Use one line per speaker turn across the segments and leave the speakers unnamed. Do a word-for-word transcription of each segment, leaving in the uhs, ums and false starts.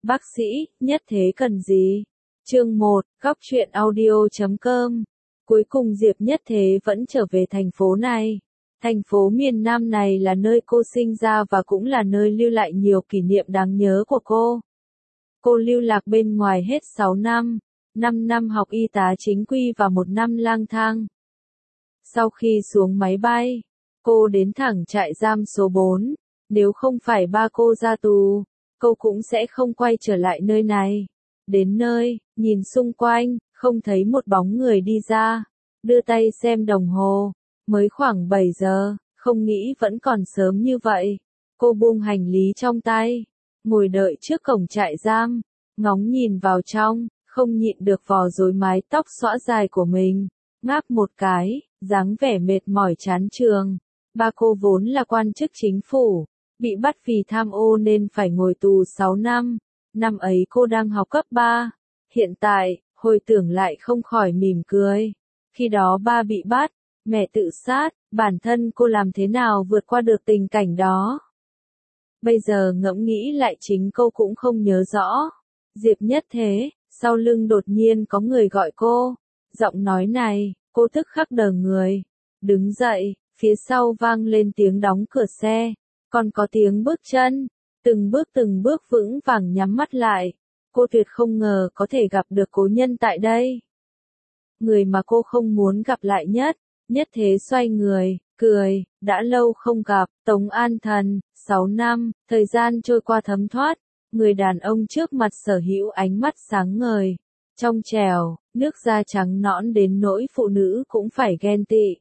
Bác sĩ, nhất thế cần gì? Chương một, góc truyện audio chấm com. Cuối cùng Diệp Nhất Thế vẫn trở về thành phố này. Thành phố miền Nam này là nơi cô sinh ra và cũng là nơi lưu lại nhiều kỷ niệm đáng nhớ của cô. Cô lưu lạc bên ngoài hết sáu năm, năm năm học y tá chính quy và một năm lang thang. Sau khi xuống máy bay, cô đến thẳng trại giam số bốn. Nếu không phải ba cô ra tù, cô cũng sẽ không quay trở lại nơi này. Đến nơi, nhìn xung quanh, không thấy một bóng người đi ra. Đưa tay xem đồng hồ, mới khoảng bảy giờ, không nghĩ vẫn còn sớm như vậy. Cô buông hành lý trong tay, ngồi đợi trước cổng trại giam, ngóng nhìn vào trong, không nhịn được vò rối mái tóc xõa dài của mình, ngáp một cái, dáng vẻ mệt mỏi chán trường. Ba cô vốn là quan chức chính phủ, bị bắt vì tham ô nên phải ngồi tù sáu năm. Năm ấy cô đang học cấp ba. Hiện tại, hồi tưởng lại không khỏi mỉm cười. Khi đó ba bị bắt, mẹ tự sát, bản thân cô làm thế nào vượt qua được tình cảnh đó. Bây giờ ngẫm nghĩ lại chính cô cũng không nhớ rõ. Diệp Nhất Thế, sau lưng đột nhiên có người gọi cô. Giọng nói này, cô tức khắc đờ người. Đứng dậy, phía sau vang lên tiếng đóng cửa xe. Còn có tiếng bước chân, từng bước từng bước vững vàng nhắm mắt lại. Cô tuyệt không ngờ có thể gặp được cố nhân tại đây. Người mà cô không muốn gặp lại nhất. Nhất Thế xoay người, cười, đã lâu không gặp, Tống An Thần, sáu năm, thời gian trôi qua thấm thoát. Người đàn ông trước mặt sở hữu ánh mắt sáng ngời, trong trẻo, nước da trắng nõn đến nỗi phụ nữ cũng phải ghen tị.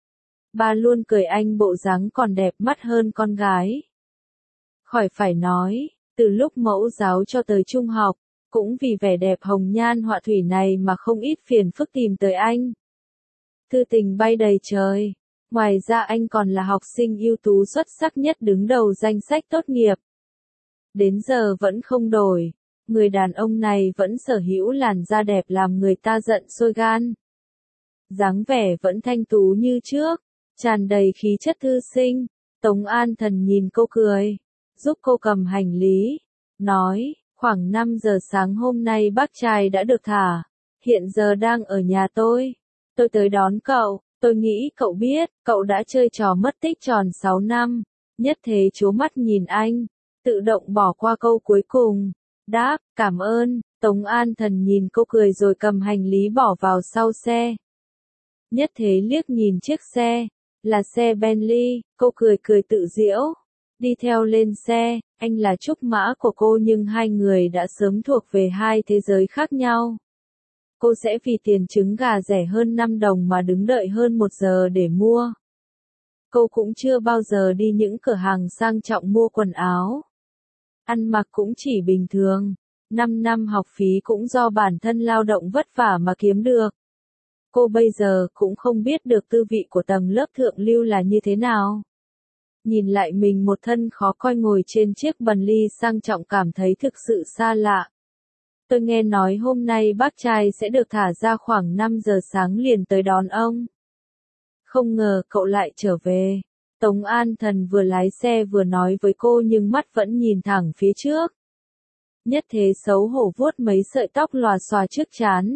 Ba luôn cười anh bộ dáng còn đẹp mắt hơn con gái. Khỏi phải nói, từ lúc mẫu giáo cho tới trung học, cũng vì vẻ đẹp hồng nhan họa thủy này mà không ít phiền phức tìm tới anh. Thư tình bay đầy trời, ngoài ra anh còn là học sinh ưu tú xuất sắc nhất đứng đầu danh sách tốt nghiệp. Đến giờ vẫn không đổi, người đàn ông này vẫn sở hữu làn da đẹp làm người ta giận sôi gan. Dáng vẻ vẫn thanh tú như trước, tràn đầy khí chất thư sinh. Tống An Thần nhìn cô cười, giúp cô cầm hành lý, nói, khoảng năm giờ sáng hôm nay bác trai đã được thả, hiện giờ đang ở nhà tôi. Tôi tới đón cậu, tôi nghĩ cậu biết, cậu đã chơi trò mất tích tròn sáu năm. Nhất Thế trố mắt nhìn anh, tự động bỏ qua câu cuối cùng, đáp, cảm ơn. Tống An Thần nhìn cô cười rồi cầm hành lý bỏ vào sau xe. Nhất Thế liếc nhìn chiếc xe, là xe Bentley, cô cười cười tự giễu, đi theo lên xe. Anh là trúc mã của cô nhưng hai người đã sớm thuộc về hai thế giới khác nhau. Cô sẽ vì tiền trứng gà rẻ hơn năm đồng mà đứng đợi hơn một giờ để mua. Cô cũng chưa bao giờ đi những cửa hàng sang trọng mua quần áo. Ăn mặc cũng chỉ bình thường. Năm năm học phí cũng do bản thân lao động vất vả mà kiếm được. Cô bây giờ cũng không biết được tư vị của tầng lớp thượng lưu là như thế nào. Nhìn lại mình một thân khó coi ngồi trên chiếc Bentley sang trọng cảm thấy thực sự xa lạ. Tôi nghe nói hôm nay bác trai sẽ được thả ra khoảng năm giờ sáng liền tới đón ông. Không ngờ cậu lại trở về. Tống An Thần vừa lái xe vừa nói với cô nhưng mắt vẫn nhìn thẳng phía trước. Nhất Thế xấu hổ vuốt mấy sợi tóc lòa xòa trước trán.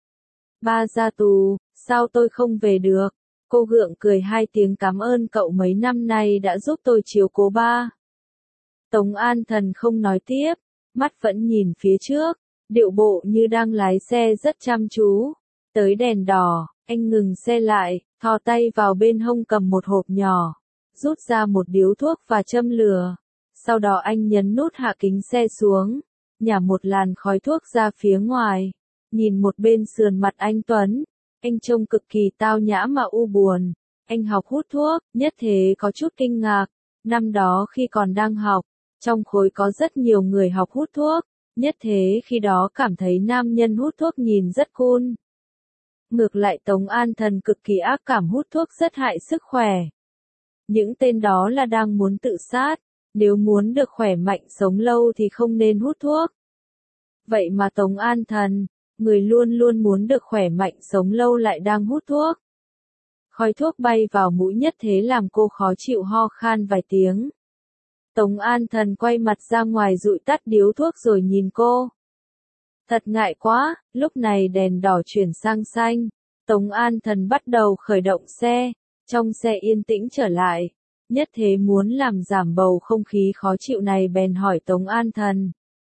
Ba ra tù, sao tôi không về được? Cô gượng cười hai tiếng cảm ơn cậu mấy năm nay đã giúp tôi chiếu cố ba. Tống An Thần không nói tiếp, mắt vẫn nhìn phía trước, điệu bộ như đang lái xe rất chăm chú. Tới đèn đỏ, anh ngừng xe lại, thò tay vào bên hông cầm một hộp nhỏ, rút ra một điếu thuốc và châm lửa. Sau đó anh nhấn nút hạ kính xe xuống, nhả một làn khói thuốc ra phía ngoài. Nhìn một bên sườn mặt anh Tuấn, anh trông cực kỳ tao nhã mà u buồn. Anh học hút thuốc. Nhất Thế có chút kinh ngạc. Năm đó khi còn đang học, trong khối có rất nhiều người học hút thuốc. Nhất Thế khi đó cảm thấy nam nhân hút thuốc nhìn rất cool. Ngược lại Tống An Thần cực kỳ ác cảm hút thuốc rất hại sức khỏe. Những tên đó là đang muốn tự sát. Nếu muốn được khỏe mạnh sống lâu thì không nên hút thuốc. Vậy mà Tống An Thần, người luôn luôn muốn được khỏe mạnh sống lâu lại đang hút thuốc. Khói thuốc bay vào mũi Nhất Thế làm cô khó chịu ho khan vài tiếng. Tống An Thần quay mặt ra ngoài dụi tắt điếu thuốc rồi nhìn cô. Thật ngại quá, lúc này đèn đỏ chuyển sang xanh. Tống An Thần bắt đầu khởi động xe, trong xe yên tĩnh trở lại. Nhất Thế muốn làm giảm bầu không khí khó chịu này bèn hỏi Tống An Thần.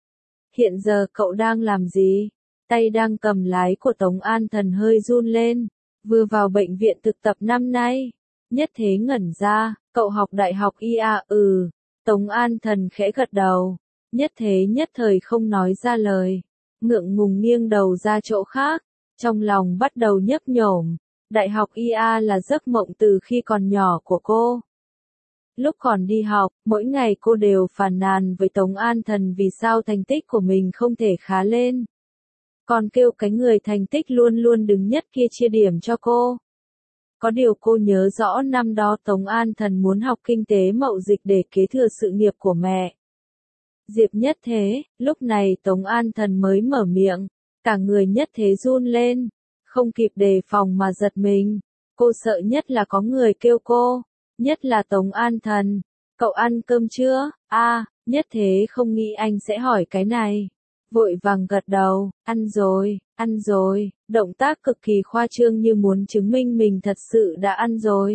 Hiện giờ cậu đang làm gì? Tay đang cầm lái của Tống An Thần hơi run lên. Vừa vào bệnh viện thực tập năm nay. Nhất Thế ngẩn ra, cậu học đại học y à? Ừ. Tống An Thần khẽ gật đầu. Nhất Thế nhất thời không nói ra lời. Ngượng ngùng nghiêng đầu ra chỗ khác. Trong lòng bắt đầu nhấp nhổm. Đại học i a là giấc mộng từ khi còn nhỏ của cô. Lúc còn đi học, mỗi ngày cô đều phàn nàn với Tống An Thần vì sao thành tích của mình không thể khá lên. Còn kêu cái người thành tích luôn luôn đứng nhất kia chia điểm cho cô. Có điều cô nhớ rõ năm đó Tống An Thần muốn học kinh tế mậu dịch để kế thừa sự nghiệp của mẹ. Diệp Nhất Thế, lúc này Tống An Thần mới mở miệng, cả người Nhất Thế run lên, không kịp đề phòng mà giật mình. Cô sợ nhất là có người kêu cô, nhất là Tống An Thần, cậu ăn cơm chưa? A, à, Nhất Thế không nghĩ anh sẽ hỏi cái này. Vội vàng gật đầu, ăn rồi, ăn rồi, động tác cực kỳ khoa trương như muốn chứng minh mình thật sự đã ăn rồi.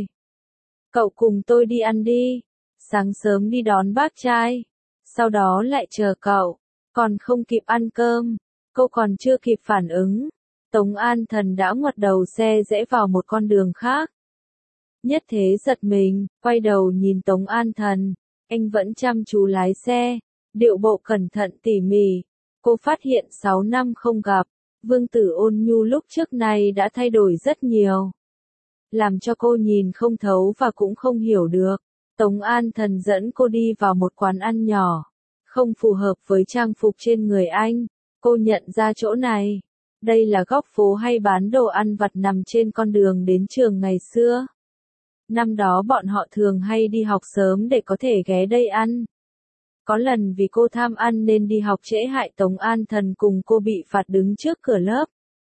Cậu cùng tôi đi ăn đi, sáng sớm đi đón bác trai, sau đó lại chờ cậu, còn không kịp ăn cơm, cô còn chưa kịp phản ứng. Tống An Thần đã ngoặt đầu xe rẽ vào một con đường khác. Nhất Thế giật mình, quay đầu nhìn Tống An Thần, anh vẫn chăm chú lái xe, điệu bộ cẩn thận tỉ mỉ. Cô phát hiện sáu năm không gặp, Vương Tử Ôn Nhu lúc trước này đã thay đổi rất nhiều. Làm cho cô nhìn không thấu và cũng không hiểu được. Tống An Thần dẫn cô đi vào một quán ăn nhỏ, không phù hợp với trang phục trên người anh. Cô nhận ra chỗ này. Đây là góc phố hay bán đồ ăn vặt nằm trên con đường đến trường ngày xưa. Năm đó bọn họ thường hay đi học sớm để có thể ghé đây ăn. Có lần vì cô tham ăn nên đi học trễ hại Tống An Thần cùng cô bị phạt đứng trước cửa lớp.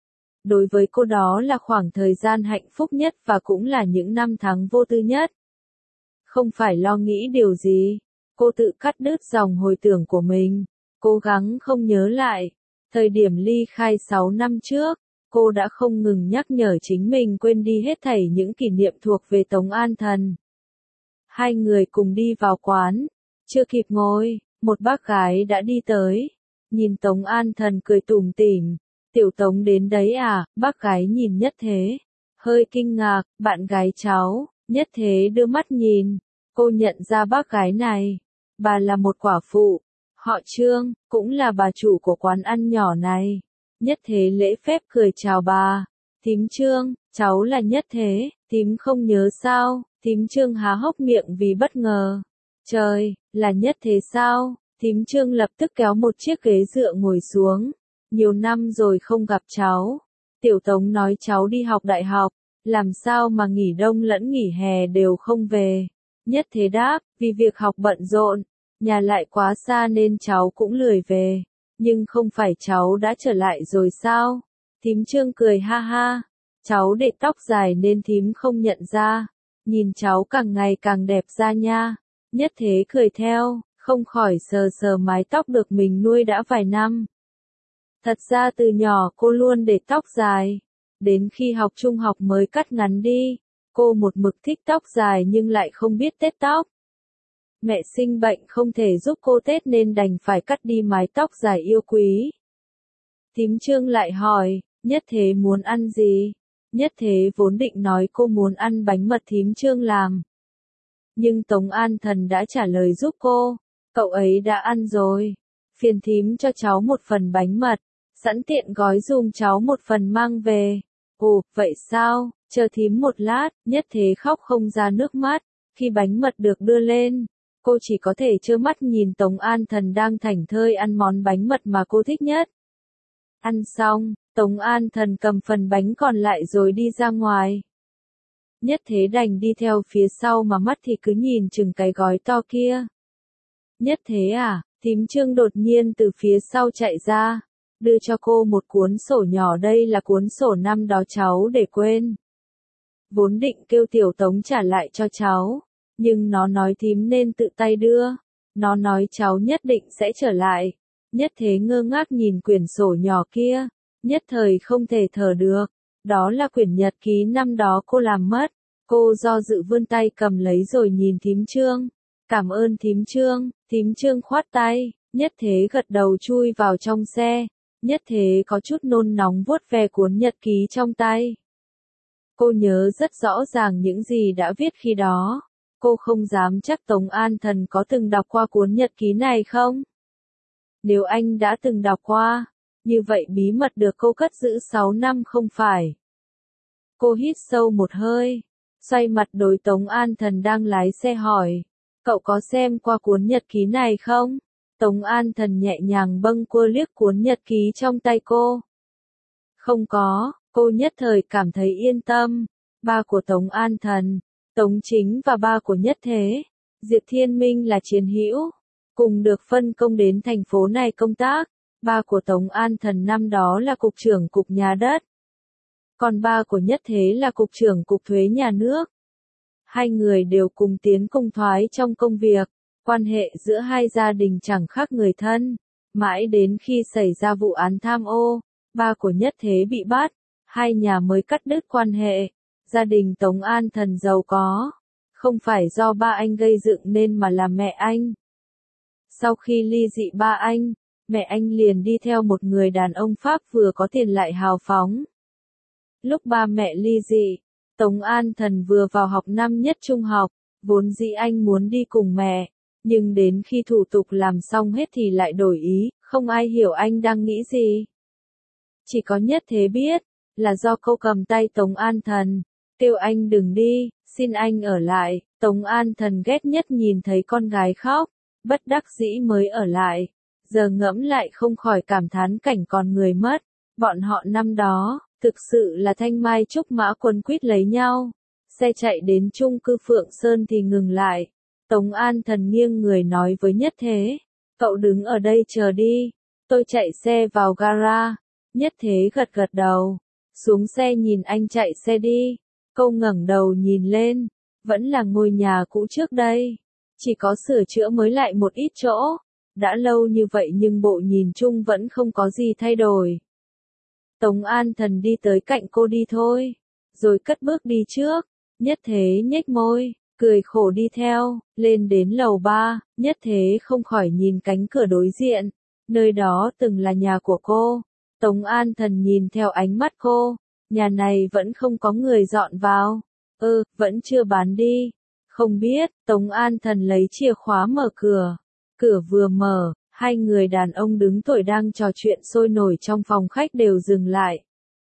Đối với cô đó là khoảng thời gian hạnh phúc nhất và cũng là những năm tháng vô tư nhất. Không phải lo nghĩ điều gì, cô tự cắt đứt dòng hồi tưởng của mình, cố gắng không nhớ lại. Thời điểm ly khai sáu năm trước, cô đã không ngừng nhắc nhở chính mình quên đi hết thảy những kỷ niệm thuộc về Tống An Thần. Hai người cùng đi vào quán, chưa kịp ngồi, một bác gái đã đi tới, nhìn Tống An Thần cười tủm tỉm, tiểu Tống đến đấy à? Bác gái nhìn Nhất Thế, hơi kinh ngạc, bạn gái cháu. Nhất Thế đưa mắt nhìn, cô nhận ra bác gái này, bà là một quả phụ. Họ Trương, cũng là bà chủ của quán ăn nhỏ này. Nhất Thế lễ phép cười chào bà. Thím Trương, cháu là Nhất Thế, thím không nhớ sao? Thím Trương há hốc miệng vì bất ngờ. Trời, là Nhất Thế sao? Thím Trương lập tức kéo một chiếc ghế dựa ngồi xuống. Nhiều năm rồi không gặp cháu. Tiểu Tống nói cháu đi học đại học, làm sao mà nghỉ đông lẫn nghỉ hè đều không về. Nhất Thế đáp, vì việc học bận rộn. Nhà lại quá xa nên cháu cũng lười về. Nhưng không phải cháu đã trở lại rồi sao? Thím Trương cười ha ha. Cháu để tóc dài nên thím không nhận ra. Nhìn cháu càng ngày càng đẹp ra nha. Nhất Thế cười theo, không khỏi sờ sờ mái tóc được mình nuôi đã vài năm. Thật ra từ nhỏ cô luôn để tóc dài. Đến khi học trung học mới cắt ngắn đi. Cô một mực thích tóc dài nhưng lại không biết tết tóc. Mẹ sinh bệnh không thể giúp cô tết nên đành phải cắt đi mái tóc dài yêu quý. Thím Trương lại hỏi, Nhất Thế muốn ăn gì? Nhất Thế vốn định nói cô muốn ăn bánh mật thím Trương làm. Nhưng Tống An Thần đã trả lời giúp cô, cậu ấy đã ăn rồi. Phiền thím cho cháu một phần bánh mật, sẵn tiện gói dùm cháu một phần mang về. Ồ, vậy sao? Chờ thím một lát. Nhất Thế khóc không ra nước mắt. Khi bánh mật được đưa lên, cô chỉ có thể trơ mắt nhìn Tống An Thần đang thảnh thơi ăn món bánh mật mà cô thích nhất. Ăn xong, Tống An Thần cầm phần bánh còn lại rồi đi ra ngoài. Nhất Thế đành đi theo phía sau mà mắt thì cứ nhìn chừng cái gói to kia. Nhất Thế à? Thím Trương đột nhiên từ phía sau chạy ra, đưa cho cô một cuốn sổ nhỏ, đây là cuốn sổ năm đó cháu để quên. Vốn định kêu tiểu Tống trả lại cho cháu, nhưng nó nói thím nên tự tay đưa. Nó nói cháu nhất định sẽ trở lại. Nhất Thế ngơ ngác nhìn quyển sổ nhỏ kia, nhất thời không thể thở được. Đó là quyển nhật ký năm đó cô làm mất. Cô do dự vươn tay cầm lấy rồi nhìn thím Trương. Cảm ơn thím Trương, thím Trương khoát tay, Nhất Thế gật đầu chui vào trong xe. Nhất Thế có chút nôn nóng vuốt ve cuốn nhật ký trong tay. Cô nhớ rất rõ ràng những gì đã viết khi đó. Cô không dám chắc Tống An Thần có từng đọc qua cuốn nhật ký này không? Nếu anh đã từng đọc qua, như vậy bí mật được cô cất giữ sáu năm không phải? Cô hít sâu một hơi, xoay mặt đối Tống An Thần đang lái xe hỏi, cậu có xem qua cuốn nhật ký này không? Tống An Thần nhẹ nhàng bâng quơ liếc cuốn nhật ký trong tay cô. Không có, cô nhất thời cảm thấy yên tâm. Ba của Tống An Thần, Tống Chính và ba của Nhất Thế, Diệp Thiên Minh là chiến hữu, cùng được phân công đến thành phố này công tác. Ba của Tống An Thần năm đó là cục trưởng cục nhà đất, còn ba của Nhất Thế là cục trưởng cục thuế nhà nước. Hai người đều cùng tiến cùng thoái trong công việc, quan hệ giữa hai gia đình chẳng khác người thân. Mãi đến khi xảy ra vụ án tham ô, ba của Nhất Thế bị bắt, hai nhà mới cắt đứt quan hệ. Gia đình Tống An Thần giàu có, không phải do ba anh gây dựng nên mà là mẹ anh. Sau khi ly dị ba anh, mẹ anh liền đi theo một người đàn ông Pháp vừa có tiền lại hào phóng. Lúc ba mẹ ly dị, Tống An Thần vừa vào học năm nhất trung học, vốn dĩ anh muốn đi cùng mẹ, nhưng đến khi thủ tục làm xong hết thì lại đổi ý, không ai hiểu anh đang nghĩ gì. Chỉ có Nhất Thế biết, là do cô cầm tay Tống An Thần, kêu anh đừng đi, xin anh ở lại. Tống An Thần ghét nhất nhìn thấy con gái khóc, bất đắc dĩ mới ở lại. Giờ ngẫm lại không khỏi cảm thán cảnh còn người mất. Bọn họ năm đó, thực sự là thanh mai trúc mã quấn quýt lấy nhau. Xe chạy đến chung cư Phượng Sơn thì ngừng lại. Tống An Thần nghiêng người nói với Nhất Thế, cậu đứng ở đây chờ đi, tôi chạy xe vào gara. Nhất Thế gật gật đầu, xuống xe nhìn anh chạy xe đi. Cô ngẩng đầu nhìn lên, vẫn là ngôi nhà cũ trước đây, chỉ có sửa chữa mới lại một ít chỗ. Đã lâu như vậy nhưng bộ nhìn chung vẫn không có gì thay đổi. Tống An Thần đi tới cạnh cô đi thôi, rồi cất bước đi trước. Nhất Thế nhếch môi, cười khổ đi theo. Lên đến lầu ba, Nhất Thế không khỏi nhìn cánh cửa đối diện, nơi đó từng là nhà của cô. Tống An Thần nhìn theo ánh mắt cô, nhà này vẫn không có người dọn vào. Ơ, ừ, vẫn chưa bán đi. Không biết. Tống An Thần lấy chìa khóa mở cửa. Cửa vừa mở, hai người đàn ông đứng tuổi đang trò chuyện sôi nổi trong phòng khách đều dừng lại.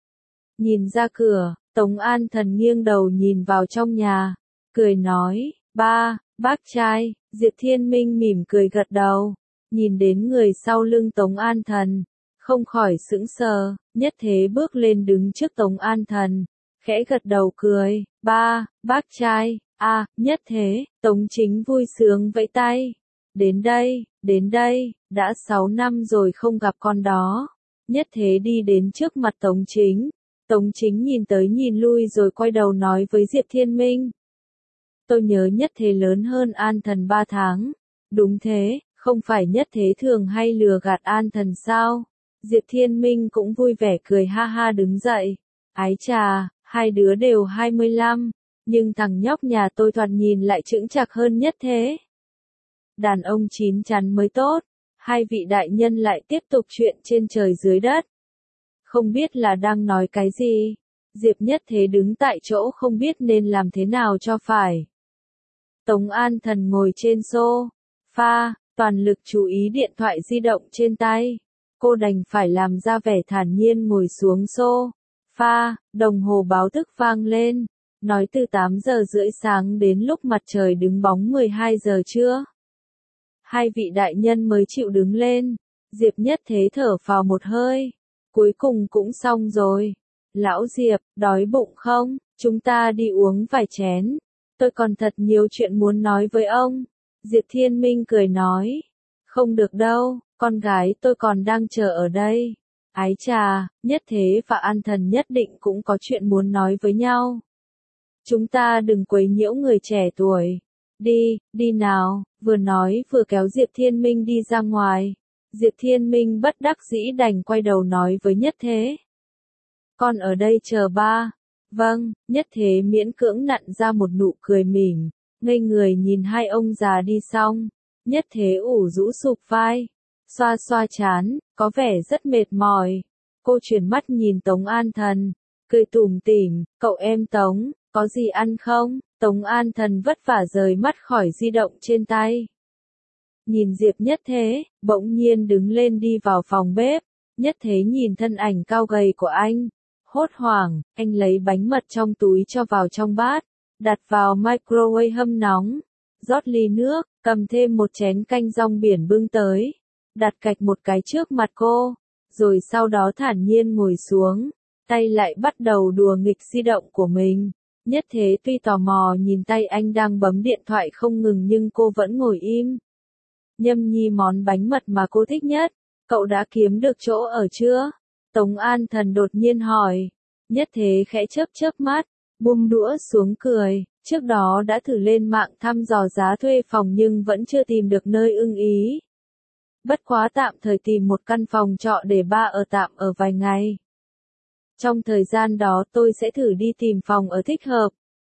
Nhìn ra cửa, Tống An Thần nghiêng đầu nhìn vào trong nhà, cười nói, ba, bác trai. Diệp Thiên Minh mỉm cười gật đầu, nhìn đến người sau lưng Tống An Thần, không khỏi sững sờ. Nhất Thế bước lên đứng trước Tống An Thần, khẽ gật đầu cười, ba, bác trai. A, à, Nhất Thế. Tống Chính vui sướng vẫy tay. Đến đây, đến đây, đã sáu năm rồi không gặp con đó. Nhất Thế đi đến trước mặt Tống Chính. Tống Chính nhìn tới nhìn lui rồi quay đầu nói với Diệp Thiên Minh. Tôi nhớ Nhất Thế lớn hơn An Thần ba tháng. Đúng thế, không phải Nhất Thế thường hay lừa gạt An Thần sao? Diệp Thiên Minh cũng vui vẻ cười ha ha đứng dậy. Ái chà, hai đứa đều hai mươi lăm, nhưng thằng nhóc nhà tôi thoạt nhìn lại chững chạc hơn Nhất Thế. Đàn ông chín chắn mới tốt. Hai vị đại nhân lại tiếp tục chuyện trên trời dưới đất. Không biết là đang nói cái gì. Diệp Nhất Thế đứng tại chỗ không biết nên làm thế nào cho phải. Tống An Thần ngồi trên sofa, toàn lực chú ý điện thoại di động trên tay. Cô đành phải làm ra vẻ thản nhiên ngồi xuống sofa. Đồng hồ báo thức vang lên, nói từ tám giờ rưỡi sáng đến lúc mặt trời đứng bóng mười hai giờ trưa. Hai vị đại nhân mới chịu đứng lên. Diệp Nhất Thế thở phào một hơi. Cuối cùng cũng xong rồi. Lão Diệp, đói bụng không? Chúng ta đi uống vài chén. Tôi còn thật nhiều chuyện muốn nói với ông. Diệp Thiên Minh cười nói. Không được đâu, con gái tôi còn đang chờ ở đây. Ái chà, Nhất Thế và An Thần nhất định cũng có chuyện muốn nói với nhau. Chúng ta đừng quấy nhiễu người trẻ tuổi. Đi, đi nào, vừa nói vừa kéo Diệp Thiên Minh đi ra ngoài. Diệp Thiên Minh bất đắc dĩ đành quay đầu nói với Nhất Thế. Con ở đây chờ ba. Vâng, Nhất Thế miễn cưỡng nặn ra một nụ cười mỉm, ngây người nhìn hai ông già đi xong. Nhất Thế ủ rũ sụp vai, xoa xoa chán, có vẻ rất mệt mỏi. Cô chuyển mắt nhìn Tống An Thần, cười tủm tỉm, cậu em Tống, có gì ăn không? Tống An Thần vất vả rời mắt khỏi di động trên tay. Nhìn Diệp Nhất Thế, bỗng nhiên đứng lên đi vào phòng bếp. Nhất Thế nhìn thân ảnh cao gầy của anh. Hốt hoảng, anh lấy bánh mật trong túi cho vào trong bát, đặt vào microwave hâm nóng, rót ly nước, cầm thêm một chén canh rong biển bưng tới, đặt cạch một cái trước mặt cô, rồi sau đó thản nhiên ngồi xuống, tay lại bắt đầu đùa nghịch di động của mình. Nhất Thế tuy tò mò nhìn tay anh đang bấm điện thoại không ngừng nhưng cô vẫn ngồi im. Nhâm nhi món bánh mật mà cô thích nhất, cậu đã kiếm được chỗ ở chưa? Tống An Thần đột nhiên hỏi. Nhất Thế khẽ chớp chớp mắt, buông đũa xuống cười, trước đó đã thử lên mạng thăm dò giá thuê phòng nhưng vẫn chưa tìm được nơi ưng ý. Bất quá tạm thời tìm một căn phòng trọ để ba ở tạm ở vài ngày. Trong thời gian đó tôi sẽ thử đi tìm phòng ở thích hợp.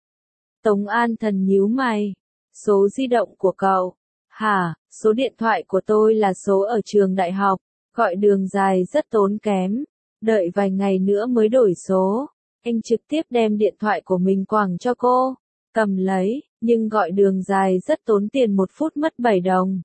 Tống An Thần nhíu mày. Số di động của cậu? Hả, số điện thoại của tôi là số ở trường đại học, gọi đường dài rất tốn kém. Đợi vài ngày nữa mới đổi số. Anh trực tiếp đem điện thoại của mình quẳng cho cô. Cầm lấy, nhưng gọi đường dài rất tốn tiền, một phút mất bảy đồng.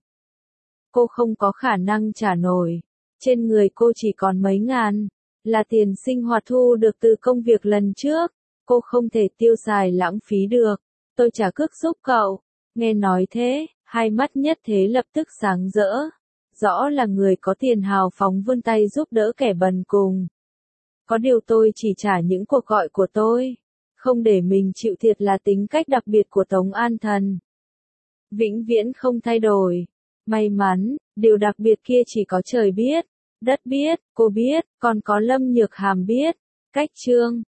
Cô không có khả năng trả nổi. Trên người cô chỉ còn mấy ngàn. Là tiền sinh hoạt thu được từ công việc lần trước. Cô không thể tiêu xài lãng phí được. Tôi trả cước giúp cậu. Nghe nói thế, hai mắt Nhất Thế lập tức sáng rỡ. Rõ là người có tiền hào phóng vươn tay giúp đỡ kẻ bần cùng. Có điều tôi chỉ trả những cuộc gọi của tôi. Không để mình chịu thiệt là tính cách đặc biệt của Tống An Thần. Vĩnh viễn không thay đổi. May mắn, điều đặc biệt kia chỉ có trời biết, đất biết, cô biết, còn có Lâm Nhược Hàm biết. Cách chương